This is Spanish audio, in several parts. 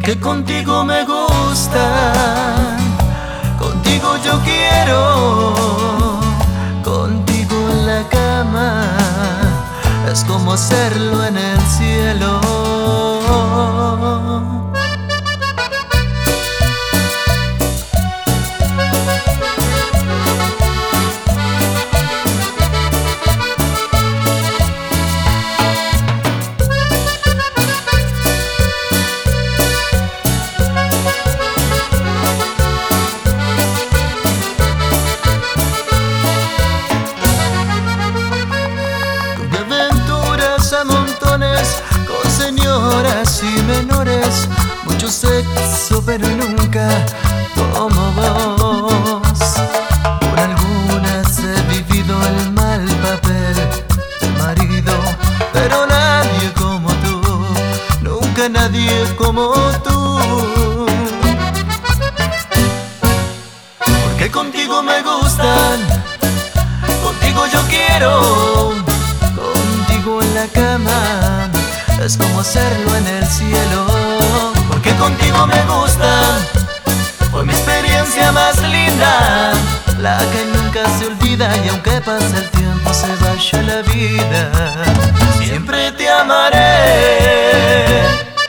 porque contigo me gusta, contigo yo quiero, contigo en la cama es como hacerlo en el cielo. Con señoras y menores, mucho sexo pero nunca como vos. Por algunas he vivido el mal papel de marido, pero nadie como tú, nunca nadie como tú. Porque contigo me gustan, contigo yo quiero, contigo en la cama es como hacerlo en el cielo. Porque contigo me gusta, fue mi experiencia más linda, la que nunca se olvida, y aunque pase el tiempo se vaya la vida, siempre te amaré.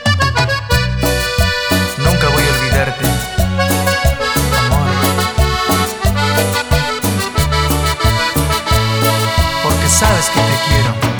Nunca voy a olvidarte, amor, porque sabes que te quiero.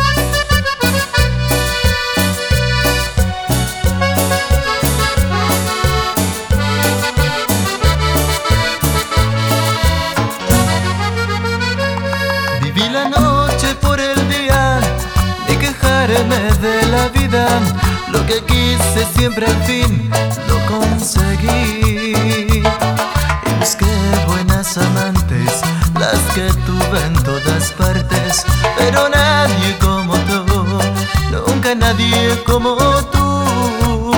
Vi la noche por el día, ni quejarme de la vida. Lo que quise siempre al fin lo conseguí. Y busqué buenas amantes, las que tuve en todas partes, pero nadie como tú, nunca nadie como tú.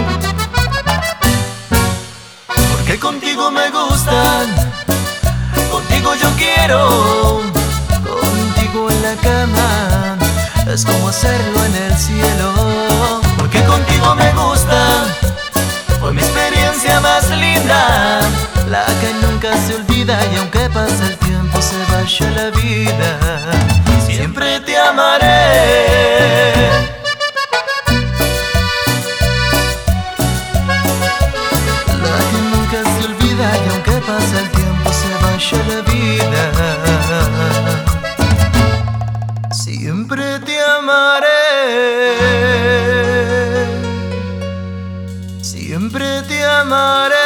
Porque contigo me gustan, contigo yo quiero, contigo en la cama es como hacerlo en el cielo. Porque contigo me gusta, fue mi experiencia más linda, la que nunca se olvida, y aunque pase el tiempo se vaya la vida, siempre te amaré. La que nunca se olvida, y aunque pase el tiempo se vaya la vida, siempre te amaré, siempre te amaré.